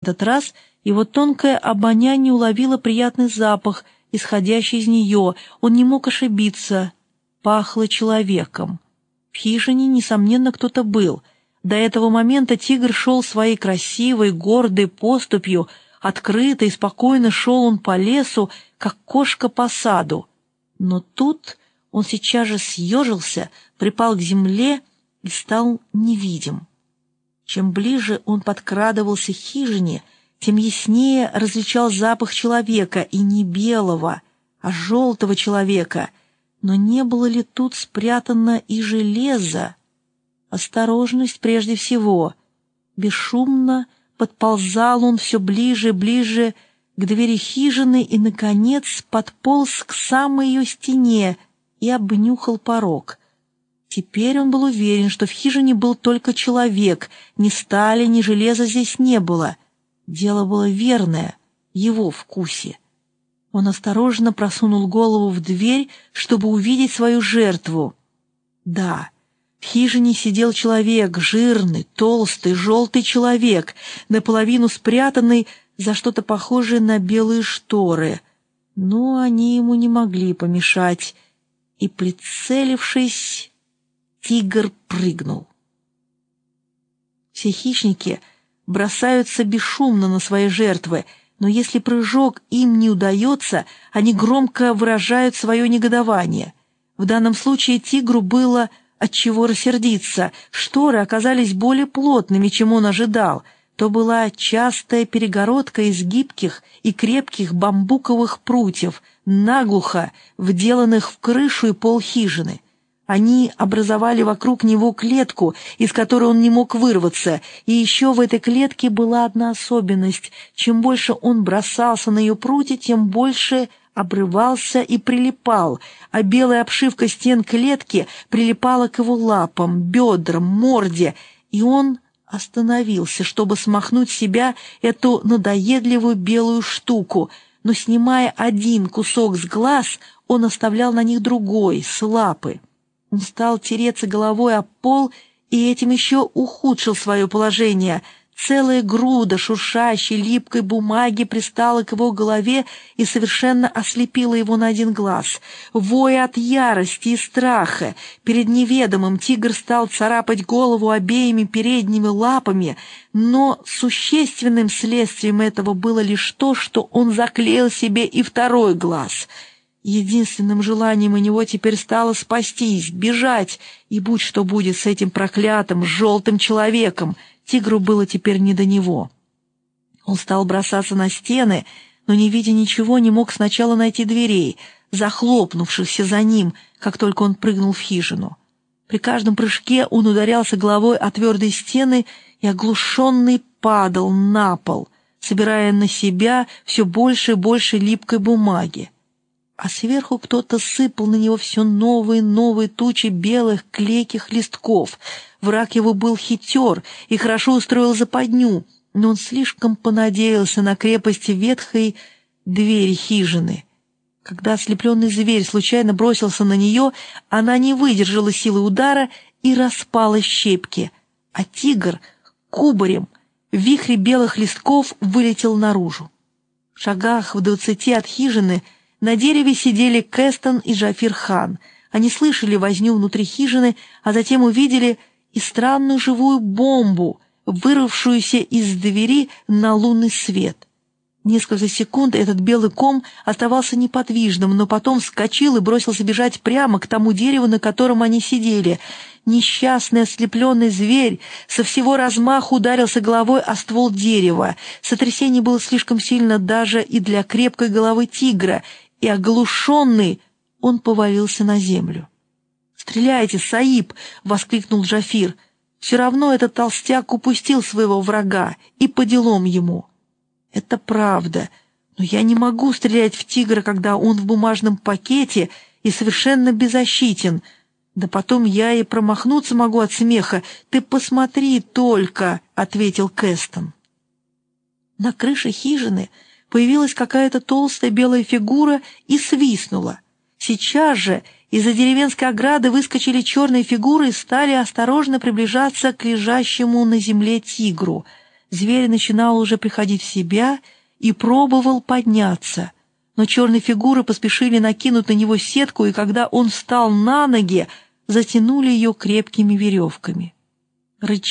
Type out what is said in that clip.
этот раз его тонкое обоняние уловило приятный запах, исходящий из нее. Он не мог ошибиться. Пахло человеком. В хижине, несомненно, кто-то был. До этого момента тигр шел своей красивой, гордой поступью. Открыто и спокойно шел он по лесу, как кошка по саду. Но тут он сейчас же съежился, припал к земле и стал невидим. Чем ближе он подкрадывался к хижине, тем яснее различал запах человека, и не белого, а желтого человека. Но не было ли тут спрятано и железо? Осторожность прежде всего. Бесшумно подползал он все ближе и ближе к двери хижины и, наконец, подполз к самой ее стене и обнюхал порог. Теперь он был уверен, что в хижине был только человек, ни стали, ни железа здесь не было. Дело было верное, его вкусе. Он осторожно просунул голову в дверь, чтобы увидеть свою жертву. Да, в хижине сидел человек, жирный, толстый, желтый человек, наполовину спрятанный за что-то похожее на белые шторы. Но они ему не могли помешать, и, прицелившись, тигр прыгнул. Все хищники бросаются бесшумно на свои жертвы, но если прыжок им не удается, они громко выражают свое негодование. В данном случае тигру было отчего рассердиться. Шторы оказались более плотными, чем он ожидал. То была частая перегородка из гибких и крепких бамбуковых прутьев, наглухо вделанных в крышу и пол хижины. Они образовали вокруг него клетку, из которой он не мог вырваться, и еще в этой клетке была одна особенность. Чем больше он бросался на ее прутья, тем больше обрывался и прилипал, а белая обшивка стен клетки прилипала к его лапам, бедрам, морде, и он остановился, чтобы смахнуть с себя эту надоедливую белую штуку, но, снимая один кусок с глаз, он оставлял на них другой, с лапы. Он стал тереться головой об пол и этим еще ухудшил свое положение. Целая груда шуршащей липкой бумаги пристала к его голове и совершенно ослепила его на один глаз. Воя от ярости и страха перед неведомым, тигр стал царапать голову обеими передними лапами, но существенным следствием этого было лишь то, что он заклеил себе и второй глаз. Единственным желанием у него теперь стало спастись, бежать, и будь что будет с этим проклятым желтым человеком, тигру было теперь не до него. Он стал бросаться на стены, но, не видя ничего, не мог сначала найти дверей, захлопнувшихся за ним, как только он прыгнул в хижину. При каждом прыжке он ударялся головой о твердые стены и, оглушенный, падал на пол, собирая на себя все больше и больше липкой бумаги. А сверху кто-то сыпал на него все новые и новые тучи белых клейких листков. Враг его был хитер и хорошо устроил западню, но он слишком понадеялся на крепость ветхой двери хижины. Когда ослепленный зверь случайно бросился на нее, она не выдержала силы удара и распала щепки, а тигр кубарем в вихре белых листков вылетел наружу. В шагах в 20 от хижины на дереве сидели Кэстон и Джафир-хан. Они слышали возню внутри хижины, а затем увидели и странную живую бомбу, вырвавшуюся из двери на лунный свет. Несколько секунд этот белый ком оставался неподвижным, но потом вскочил и бросился бежать прямо к тому дереву, на котором они сидели. Несчастный ослепленный зверь со всего размаху ударился головой о ствол дерева. Сотрясение было слишком сильно даже и для крепкой головы тигра, и, оглушенный, он повалился на землю. «Стреляйте, Саиб!» — воскликнул Джафир. «Все равно этот толстяк упустил своего врага, и по делам ему». «Это правда, но я не могу стрелять в тигра, когда он в бумажном пакете и совершенно беззащитен. Да потом я и промахнуться могу от смеха. Ты посмотри только!» — ответил Кэстон. На крыше хижины появилась какая-то толстая белая фигура и свистнула. Сейчас же из-за деревенской ограды выскочили черные фигуры и стали осторожно приближаться к лежащему на земле тигру. Зверь начинал уже приходить в себя и пробовал подняться, но черные фигуры поспешили накинуть на него сетку, и когда он встал на ноги, затянули ее крепкими веревками.